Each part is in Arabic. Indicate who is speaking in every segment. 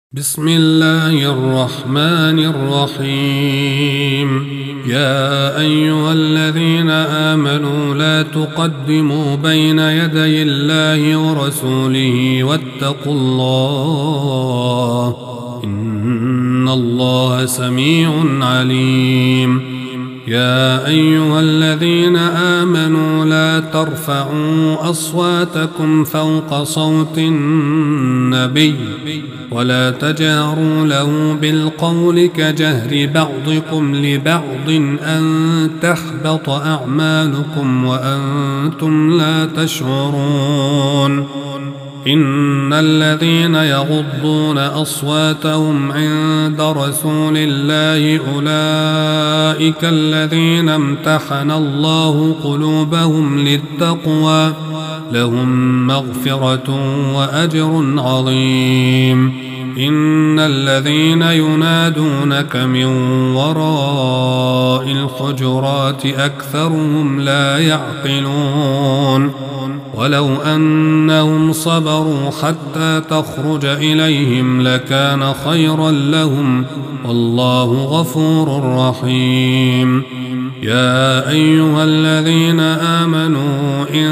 Speaker 1: بسم الله الرحمن الرحيم. يا أيها الذين آمنوا لا تقدموا بين يدي الله ورسوله واتقوا الله إن الله سميع عليم. يا أيها الذين آمنوا لا ترفعوا أصواتكم فوق صوت النبي ولا تجهروا له بالقول كجهر بعضكم لبعض أن تحبط أعمالكم وأنتم لا تشعرون. إن الذين يغضون أصواتهم عند رسول الله أولئك الذين امتحن الله قلوبهم للتقوى لهم مغفرة وأجر عظيم. إن الذين ينادونك من وراء الحجرات أكثرهم لا يعقلون. ولو أنهم صبروا حتى تخرج إليهم لكان خيرا لهم والله غفور رحيم. يا أيها الذين آمنوا إن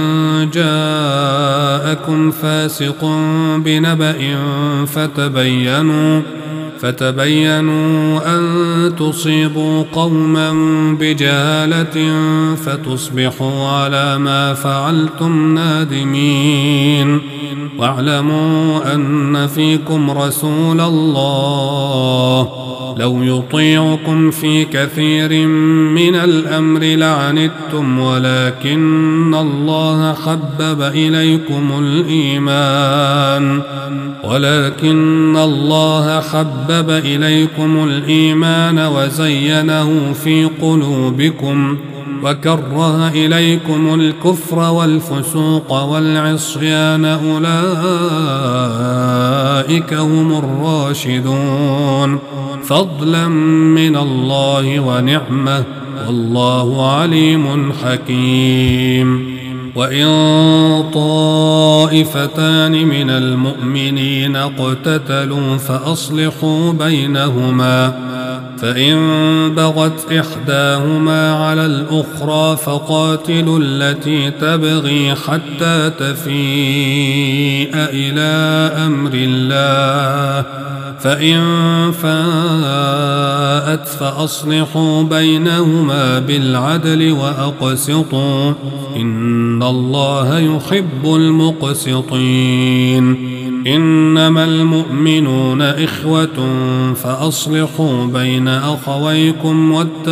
Speaker 1: جاءكم فاسق بنبأ فتبينوا أن تصيبوا قوما بجهالة فتصبحوا على ما فعلتم نادمين. واعلموا أن فيكم رسول الله لو يطيعكم في كثير من الأمر لعنتم ولكن الله حبب إليكم الإيمان وزينه في قلوبكم وكره إليكم الكفر والفسوق والعصيان أولئك هم الراشدون فضلا من الله ونعمة والله عليم حكيم. وإن طائفتان من المؤمنين اقتتلوا فأصلحوا بينهما فإن بغت إحداهما على الأخرى فقاتلوا التي تبغي حتى تفيء إلى أمر الله فإن فاءت فأصلحوا بينهما بالعدل وأقسطوا إن الله يحب المقسطين. إنما المؤمنون إخوة فأصلحوا بين أخويكم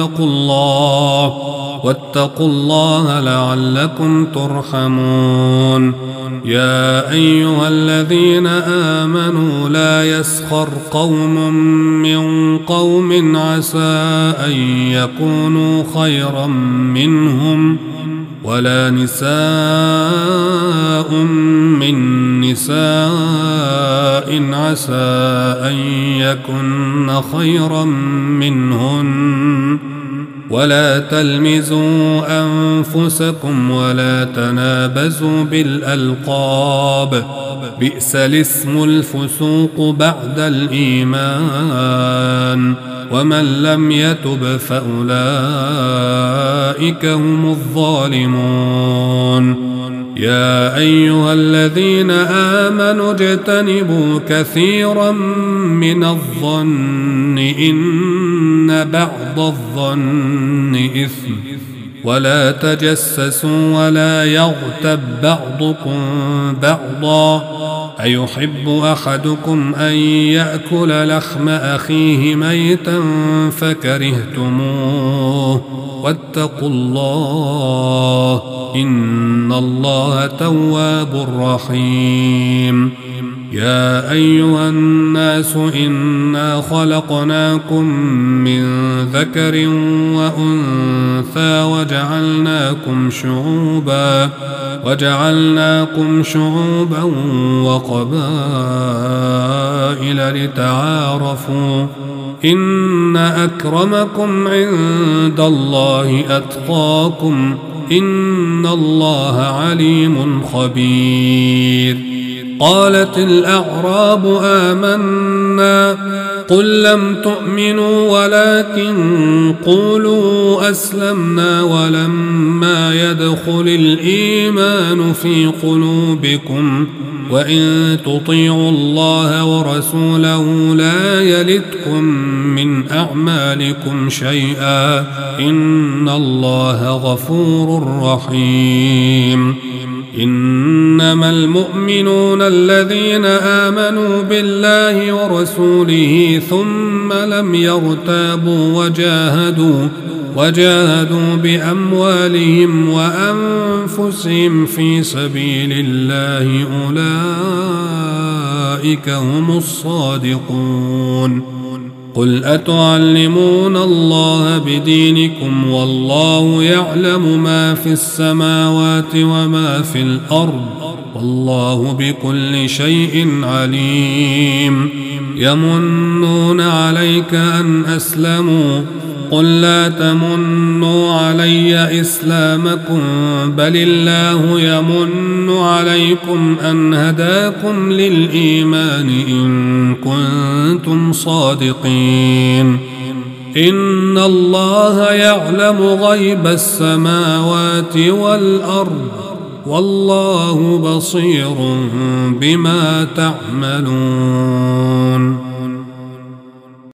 Speaker 1: واتقوا الله لعلكم ترحمون. يا أيها الذين آمنوا لا يسخر قوم من قوم عسى أن يكونوا خيرا منهم ولا نساء من نساء عسى أن يكن خيرا منهن ولا تلمزوا أنفسكم ولا تنابزوا بالألقاب بئس الاسم الفسوق بعد الإيمان ومن لم يتب فأولئك هم الظالمون. يا أيها الذين آمنوا اجتنبوا كثيرا من الظن إن بعض الظن إثم ولا تجسسوا ولا يغتب بعضكم بعضا أيحب أحدكم أن يأكل لحم أخيه ميتا فكرهتموه واتقوا الله إن الله تواب رحيم. يا أيها الناس إنا خلقناكم من ذكر وأنثى وجعلناكم شعوبا وقبائل لتعارفوا إن أكرمكم عند الله أتقاكم إن الله عليم خبير. قالت الأعراب آمنا قل لم تؤمنوا ولكن قولوا أسلمنا ولما يدخل الإيمان في قلوبكم وإن تطيعوا الله ورسوله لا يلتكم من أعمالكم شيئا إن الله غفور رحيم إنما المؤمنون الذين آمنوا بالله ورسوله ثم لم يرتابوا وجاهدوا بأموالهم وأنفسهم في سبيل الله أولئك هم الصادقون قل أتعلمون الله بدينكم والله يعلم ما في السماوات وما في الأرض والله بكل شيء عليم يمنون عليك أن أسلموا قل لا تمنوا علي إسلامكم بل الله يمن عليكم أن هداكم للإيمان إن كنتم صادقين إن الله يعلم غيب السماوات والأرض والله بصير بما تعملون